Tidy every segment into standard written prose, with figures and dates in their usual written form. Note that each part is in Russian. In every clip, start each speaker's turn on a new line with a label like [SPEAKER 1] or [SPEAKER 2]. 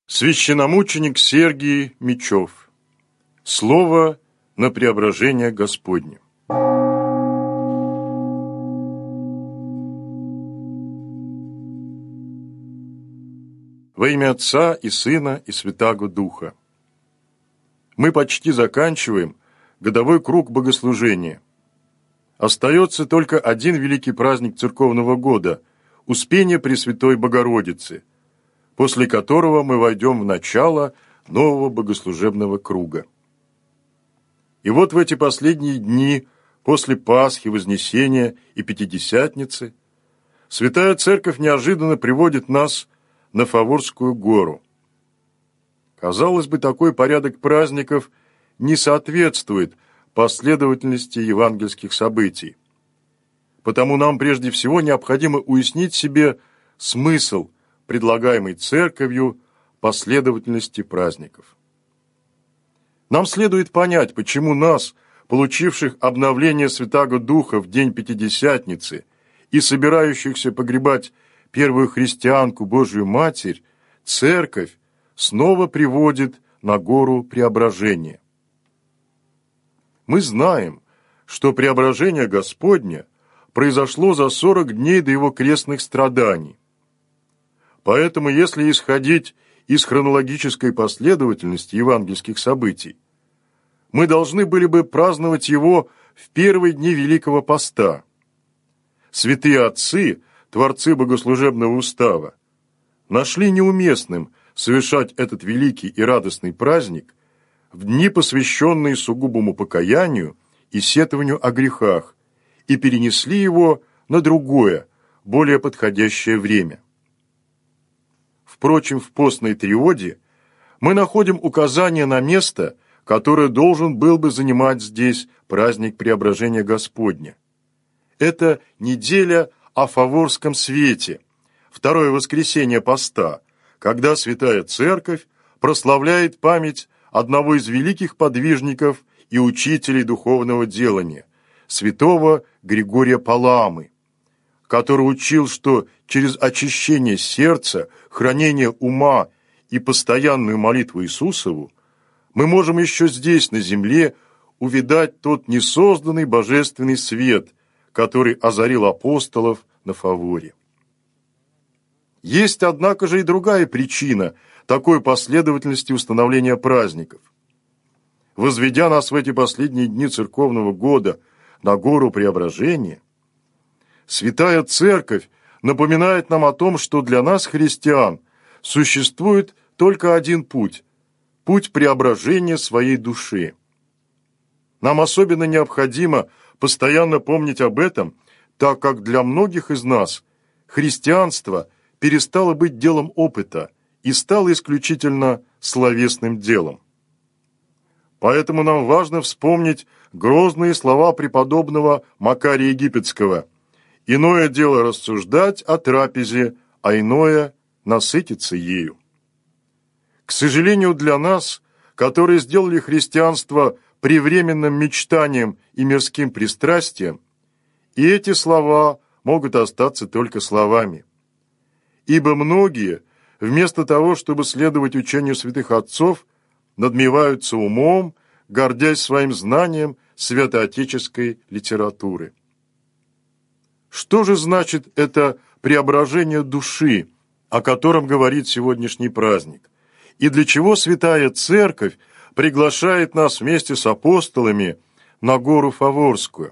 [SPEAKER 1] Священномученик Сергий Мечев. Слово на преображение Господне. Во имя Отца и Сына и Святаго Духа. Мы почти заканчиваем годовой круг богослужения. Остается только один великий праздник церковного года – Успение Пресвятой Богородицы, после которого мы войдем в начало нового богослужебного круга. И вот в эти последние дни, после Пасхи, Вознесения и Пятидесятницы, Святая Церковь неожиданно приводит нас на Фаворскую гору. Казалось бы, такой порядок праздников не соответствует последовательности евангельских событий. Потому нам прежде всего необходимо уяснить себе смысл предлагаемой Церковью последовательности праздников. Нам следует понять, почему нас, получивших обновление Святаго Духа в день Пятидесятницы и собирающихся погребать первую христианку Божию Матерь, Церковь снова приводит на гору Преображения. Мы знаем, что Преображение Господне произошло за 40 дней до Его крестных страданий. Поэтому, если исходить из хронологической последовательности евангельских событий, мы должны были бы праздновать его в первые дни Великого Поста. Святые отцы, творцы богослужебного устава, нашли неуместным совершать этот великий и радостный праздник в дни, посвященные сугубому покаянию и сетованию о грехах, и перенесли его на другое, более подходящее время. Впрочем, в постной триоде мы находим указание на место, которое должен был бы занимать здесь праздник Преображения Господня. Это неделя о Фаворском свете, второе воскресенье поста, когда Святая Церковь прославляет память одного из великих подвижников и учителей духовного делания, святого Григория Паламы, который учил, что через очищение сердца, хранение ума и постоянную молитву Иисусову мы можем еще здесь, на земле, увидать тот несозданный божественный свет, который озарил апостолов на Фаворе. Есть, однако же, и другая причина такой последовательности установления праздников. Возведя нас в эти последние дни церковного года на гору Преображения, Святая Церковь напоминает нам о том, что для нас, христиан, существует только один путь – путь преображения своей души. Нам особенно необходимо постоянно помнить об этом, так как для многих из нас христианство перестало быть делом опыта и стало исключительно словесным делом. Поэтому нам важно вспомнить грозные слова преподобного Макария Египетского: «Иное дело рассуждать о трапезе, а иное – насытиться ею». К сожалению для нас, которые сделали христианство превременным мечтанием и мирским пристрастием, и эти слова могут остаться только словами. Ибо многие, вместо того, чтобы следовать учению святых отцов, надмеваются умом, гордясь своим знанием святоотеческой литературы. Что же значит это преображение души, о котором говорит сегодняшний праздник? И для чего Святая Церковь приглашает нас вместе с апостолами на гору Фаворскую?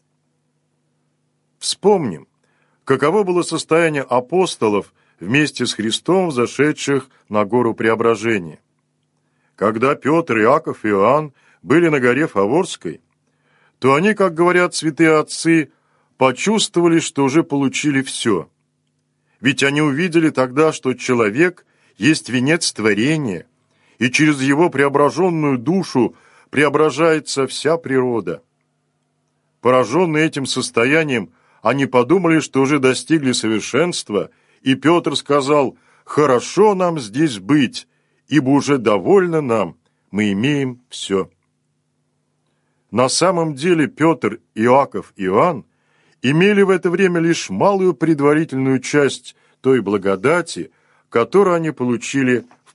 [SPEAKER 1] Вспомним, каково было состояние апостолов вместе с Христом, взошедших на гору Преображения. Когда Петр, Иаков и Иоанн были на горе Фаворской, то они, как говорят святые отцы, почувствовали, что уже получили все. Ведь они увидели тогда, что человек есть венец творения, и через его преображенную душу преображается вся природа. Пораженные этим состоянием, они подумали, что уже достигли совершенства, и Петр сказал: «Хорошо нам здесь быть, ибо уже довольно нам, мы имеем все». На самом деле Петр, Иаков и Иоанн имели в это время лишь малую предварительную часть той благодати, которую они получили в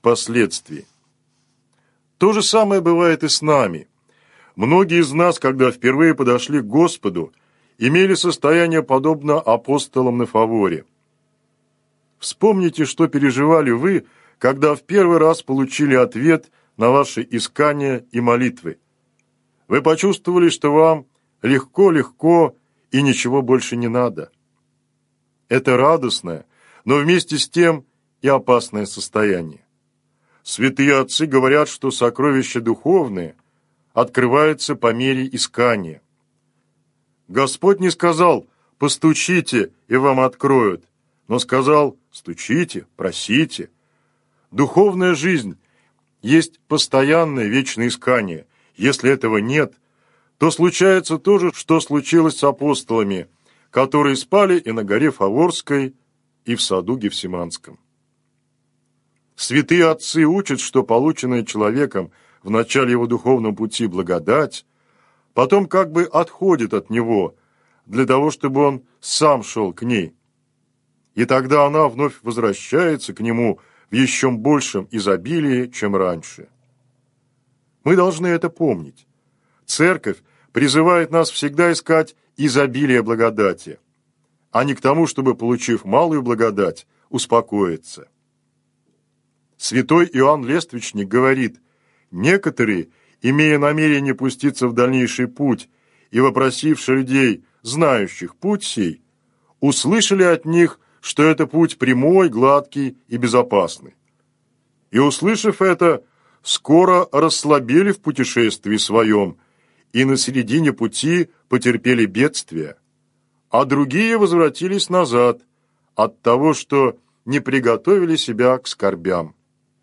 [SPEAKER 1] впоследствии. То же самое бывает и с нами. Многие из нас, когда впервые подошли к Господу, имели состояние подобно апостолам на Фаворе. Вспомните, что переживали вы, когда в первый раз получили ответ на ваши искания и молитвы. Вы почувствовали, что вам легко и ничего больше не надо. Это радостное, но вместе с тем и опасное состояние. Святые отцы говорят, что сокровища духовные открываются по мере искания. Господь не сказал «постучите, и вам откроют», но сказал «стучите, просите». Духовная жизнь есть постоянное вечное искание. Если этого нет, то случается то же, что случилось с апостолами, которые спали и на горе Фаворской, и в саду Гефсиманском. Святые отцы учат, что полученная человеком в начале его духовного пути благодать, потом как бы отходит от него, для того, чтобы он сам шел к ней. И тогда она вновь возвращается к нему в еще большем изобилии, чем раньше. Мы должны это помнить. Церковь призывает нас всегда искать изобилие благодати, а не к тому, чтобы, получив малую благодать, успокоиться. Святой Иоанн Лествичник говорит: некоторые, имея намерение пуститься в дальнейший путь и вопросивши людей, знающих путь сей, услышали от них, что это путь прямой, гладкий и безопасный. И, услышав это, скоро расслабели в путешествии своем и на середине пути потерпели бедствия, а другие возвратились назад от того, что не приготовили себя к скорбям.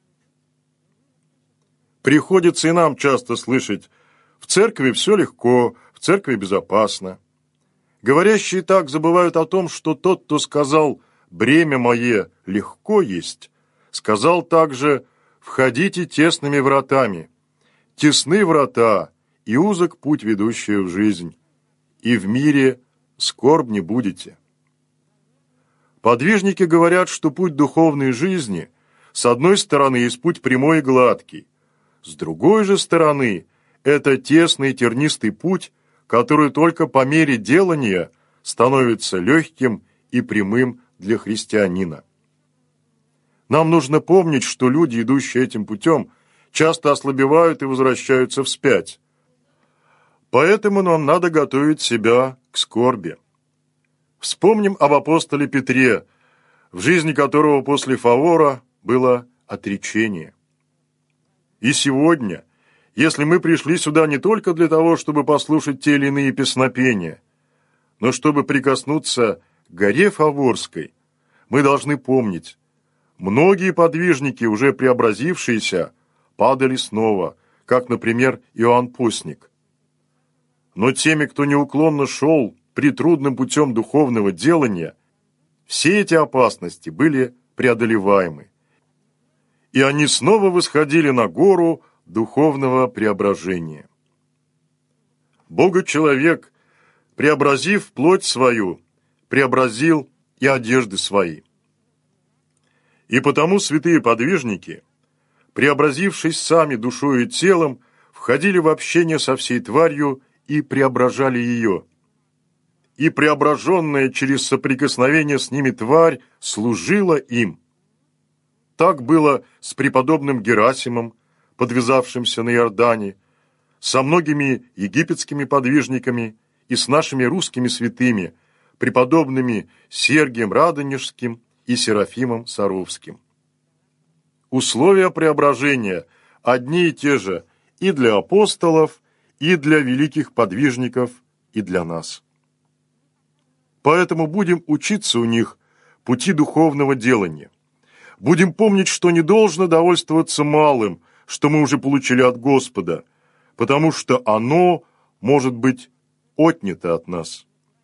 [SPEAKER 1] Приходится и нам часто слышать: в церкви все легко, в церкви безопасно. Говорящие так забывают о том, что тот, кто сказал «бремя мое легко есть», сказал также «входите тесными вратами». Тесны врата, и узок путь, ведущий в жизнь, и в мире скорбь не будете. Подвижники говорят, что путь духовной жизни с одной стороны есть путь прямой и гладкий, с другой же стороны это тесный тернистый путь, который только по мере делания становится легким и прямым для христианина. Нам нужно помнить, что люди, идущие этим путем, часто ослабевают и возвращаются вспять. Поэтому нам надо готовить себя к скорби. Вспомним об апостоле Петре, в жизни которого после Фавора было отречение. И сегодня, если мы пришли сюда не только для того, чтобы послушать те или иные песнопения, но чтобы прикоснуться к горе Фаворской, мы должны помнить: многие подвижники, уже преобразившиеся, падали снова, как, например, Иоанн Постник. Но теми, кто неуклонно шел притрудным путем духовного делания, все эти опасности были преодолеваемы, и они снова восходили на гору духовного преображения. Бога-человек, преобразив плоть свою, преобразил и одежды свои. И потому святые подвижники, преобразившись сами душою и телом, входили в общение со всей тварью и преображали ее. И преображенная через соприкосновение с ними тварь служила им. Так было с преподобным Герасимом, подвязавшимся на Иордане, со многими египетскими подвижниками и с нашими русскими святыми, преподобными Сергием Радонежским и Серафимом Саровским. Условия преображения одни и те же и для апостолов, и для великих подвижников, и для нас. Поэтому будем учиться у них пути духовного делания. Будем помнить, что не должно довольствоваться малым, что мы уже получили от Господа, потому что оно может быть отнято от нас.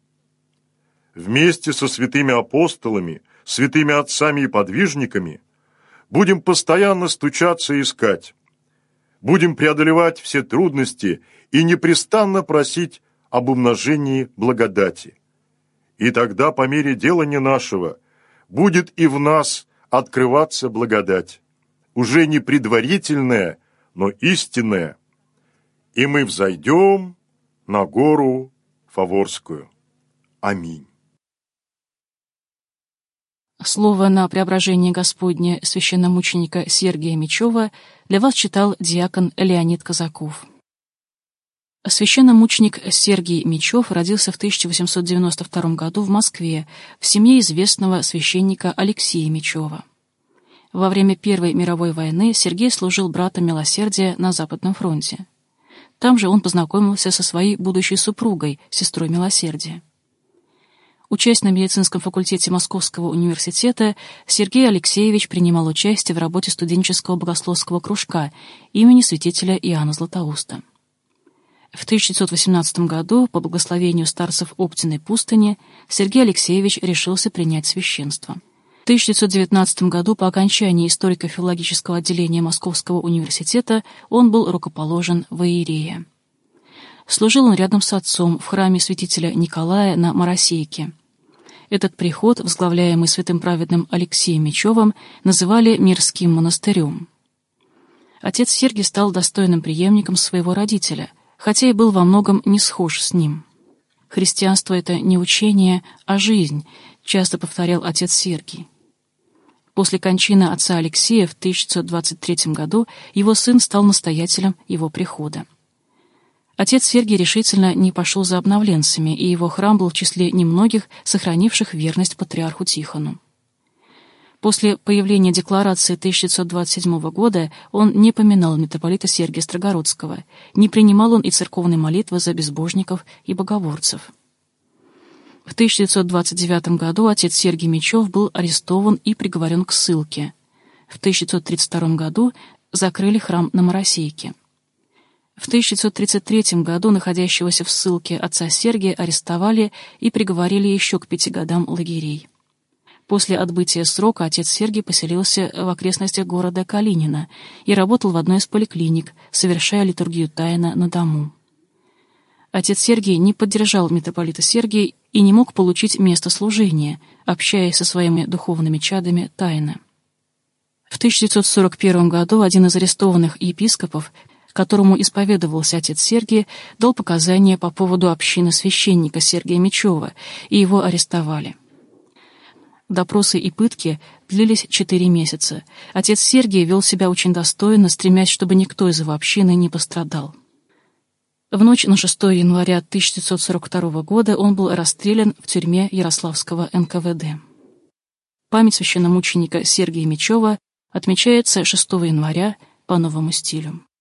[SPEAKER 1] Вместе со святыми апостолами, святыми отцами и подвижниками будем постоянно стучаться и искать. Будем преодолевать все трудности и непрестанно просить об умножении благодати. И тогда, по мере делания нашего, будет и в нас открываться благодать. уже не предварительное, но истинное, и мы взойдем на гору Фаворскую. Аминь.
[SPEAKER 2] Слово на преображение Господне священномученика Сергия Мечева для вас читал диакон Леонид Казаков. Священномученик Сергий Мечев родился в 1892 году в Москве в семье известного священника Алексея Мечева. Во время Первой мировой войны Сергей служил братом милосердия на Западном фронте. Там же он познакомился со своей будущей супругой, сестрой милосердия. Учась на медицинском факультете Московского университета, Сергей Алексеевич принимал участие в работе студенческого богословского кружка имени святителя Иоанна Златоуста. В 1918 году, по благословению старцев Оптиной пустыни, Сергей Алексеевич решился принять священство. В 1919 году, по окончании историко-филологического отделения Московского университета, он был рукоположен во иерея. Служил он рядом с отцом в храме святителя Николая на Моросейке. Этот приход, возглавляемый святым праведным Алексеем Мечевым, называли Мирским монастырем. Отец Сергий стал достойным преемником своего родителя, хотя и был во многом не схож с ним. «Христианство — это не учение, а жизнь», — часто повторял отец Сергий. После кончины отца Алексея в 1923 году его сын стал настоятелем его прихода. Отец Сергий решительно не пошел за обновленцами, и его храм был в числе немногих, сохранивших верность патриарху Тихону. После появления декларации 1927 года он не поминал митрополита Сергия Строгородского, не принимал он и церковной молитвы за безбожников и боговорцев. В 1929 году отец Сергий Мечев был арестован и приговорен к ссылке. В 1932 году закрыли храм на Моросейке. В 1933 году находящегося в ссылке отца Сергия арестовали и приговорили еще к 5 годам лагерей. После отбытия срока отец Сергий поселился в окрестностях города Калинина и работал в одной из поликлиник, совершая литургию тайно на дому. Отец Сергий не поддержал митрополита Сергия и не мог получить место служения, общаясь со своими духовными чадами тайно. В 1941 году один из арестованных епископов, которому исповедовался отец Сергий, дал показания по поводу общины священника Сергия Мечева, и его арестовали. Допросы и пытки длились 4 месяца. Отец Сергий вел себя очень достойно, стремясь, чтобы никто из его общины не пострадал. В ночь на 6 января 1942 года он был расстрелян в тюрьме Ярославского НКВД. Память священномученика Сергия Мечева отмечается 6 января по новому стилю.